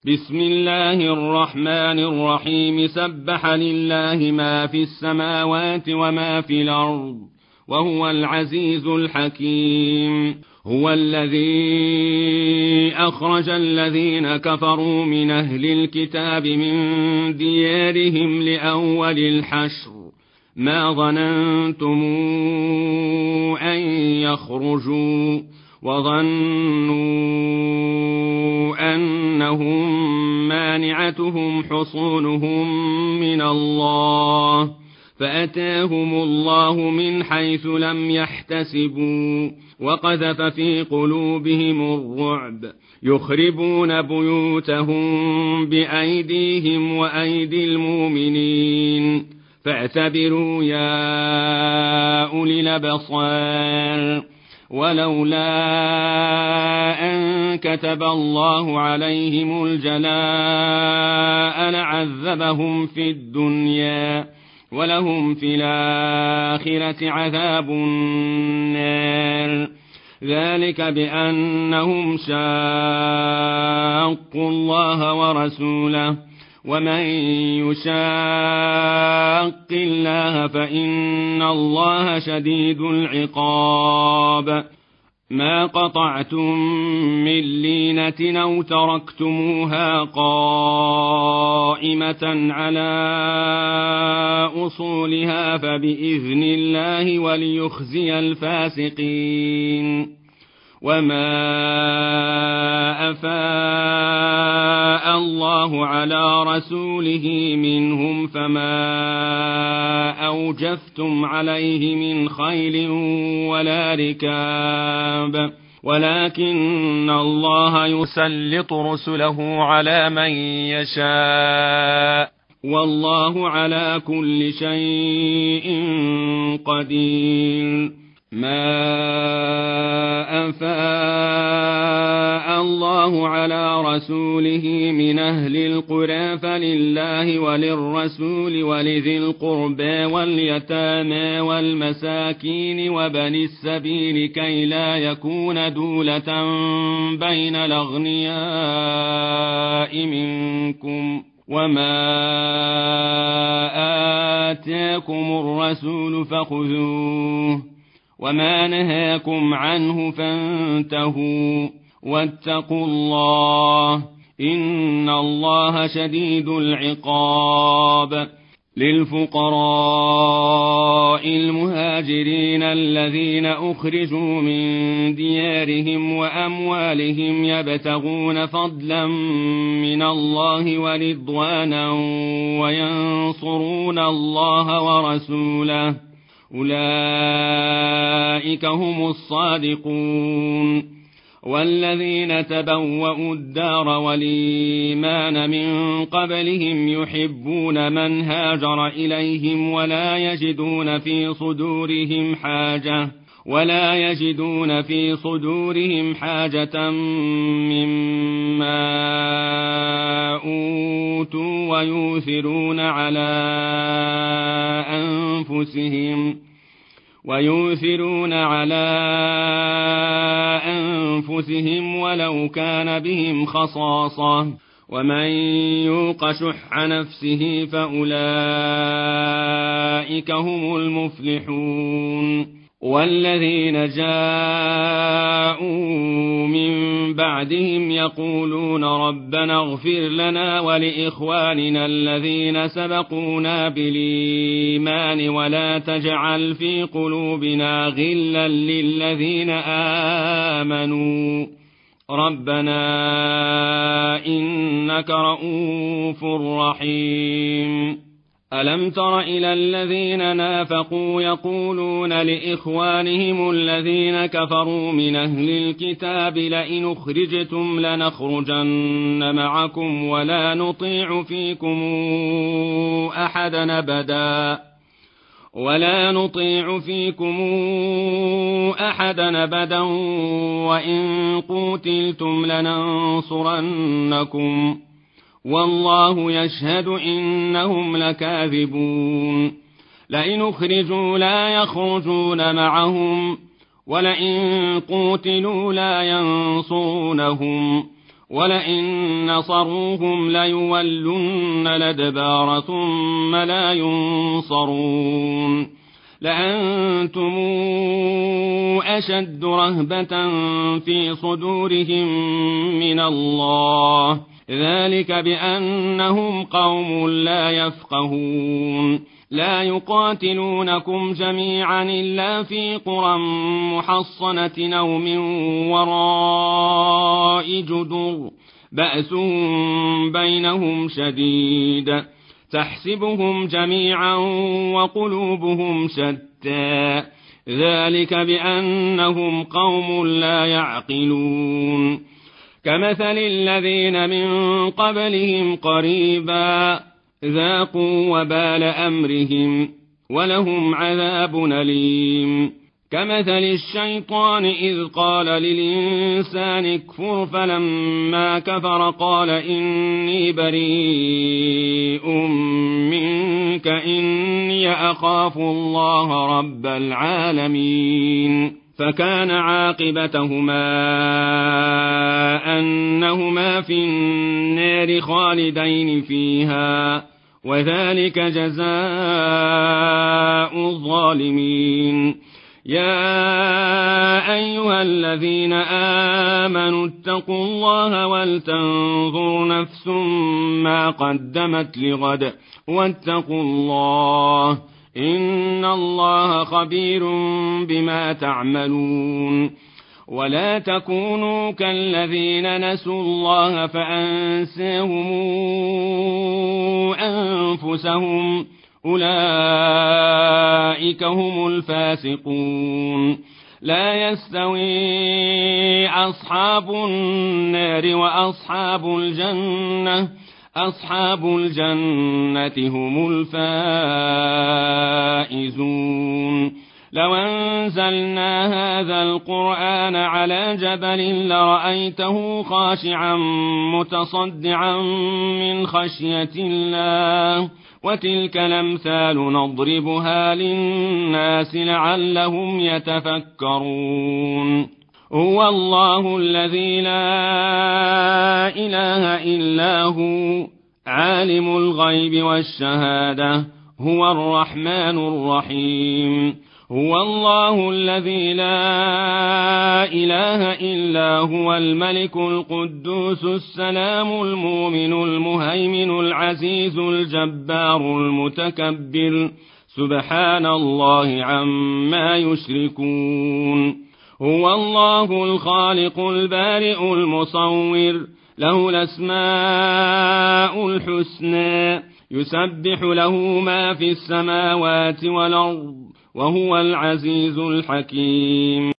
بسم الله الرحمن الرحيم سبح لله ما في السماوات وما في الأرض وهو العزيز الحكيم. هو الذي أخرج الذين كفروا من أهل الكتاب من ديارهم لأول الحشر ما ظننتم أن يخرجوا وظنوا أنهم مانعتهم حصونهم من الله فأتاهم الله من حيث لم يحتسبوا وقذف في قلوبهم الرعب يخربون بيوتهم بأيديهم وأيدي المؤمنين فاعتبروا يا أولي الأبصار. ولولا أن كتب الله عليهم الجلاء لعذبهم في الدنيا ولهم في الآخرة عذاب النار ذلك بأنهم شاقوا الله ورسوله ومن يشاق الله فإن الله شديد العقاب. ما قطعتم من لينة أو تركتموها قائمة على أصولها فبإذن الله وليخزي الفاسقين. وما أفاء الله على رسوله منهم فما أوجفتم عليه من خيل ولا ركاب ولكن الله يسلط رسله على من يشاء والله على كل شيء قدير. ما أفاء الله على رسوله من أهل القرى فلله وللرسول ولذي القربى واليتامى والمساكين وبني السبيل كي لا يكون دولة بين الأغنياء منكم وما آتاكم الرسول فخذوه وما نهاكم عنه فانتهوا واتقوا الله إن الله شديد العقاب. للفقراء المهاجرين الذين أخرجوا من ديارهم وأموالهم يبتغون فضلا من الله ورضوانا وينصرون الله ورسوله أولئك هم الصادقون. والذين تبوأوا الدار والإيمان من قبلهم يحبون من هاجر إليهم ولا يجدون في صدورهم حاجة مما أوتوا ويؤثرون على أنفسهم ولو كان بهم خصاصة ومن يوق شح نفسه فأولئك هم المفلحون. والذين جاءوا من بعدهم يقولون ربنا اغفر لنا ولإخواننا الذين سبقونا بالإيمان ولا تجعل في قلوبنا غلا للذين آمنوا ربنا إنك رؤوف رحيم. ألم تر إلى الذين نافقوا يقولون لإخوانهم الذين كفروا من أهل الكتاب لئن أخرجتم لنخرجن معكم ولا نطيع فيكم أحدا أبدا وإن قوتلتم لننصرنكم والله يشهد إنهم لكاذبون. لئن أخرجوا لا يخرجون معهم ولئن قوتلوا لا ينصرونهم ولئن نصروهم ليولن الأدبار ثم لا ينصرون لأنتم أشد رهبة في صدورهم من الله ذلك بأنهم قوم لا يفقهون لا يقاتلونكم جميعا إلا في قرى محصنة أو من وراء جدر بأس بينهم شديد تحسبهم جميعا وقلوبهم شتى ذلك بأنهم قوم لا يعقلون كمثل الذين من قبلهم قريبا ذاقوا وبال أمرهم ولهم عذاب أليم كمثل الشيطان إذ قال للإنسان اكفر فلما كفر قال إني بريء منك إني أخاف الله رب العالمين فكان عاقبتهما أنهما في النار خالدين فيها وذلك جزاء الظالمين يا أيها الذين آمنوا اتقوا الله ولتنظر نفس ما قدمت لغد واتقوا الله إن الله خبير بما تعملون ولا تكونوا كالذين نسوا الله فأنساهم أنفسهم أولئك هم الفاسقون لا يستوي أصحاب النار وأصحاب الجنة أصحاب الجنة هم الفائزون لو أنزلنا هذا القرآن على جبل لرأيته خاشعا متصدعا من خشية الله وتلك الأمثال نضربها للناس لعلهم يتفكرون هو الله الذي لا إله إلا هو عالم الغيب والشهادة هو الرحمن الرحيم هو الله الذي لا إله إلا هو الملك القدوس السلام المؤمن المهيمن العزيز الجبار المتكبر سبحان الله عما يشركون هو الله الخالق البارئ المصور له الأسماء الحسنى يسبح له ما في السماوات والأرض وهو العزيز الحكيم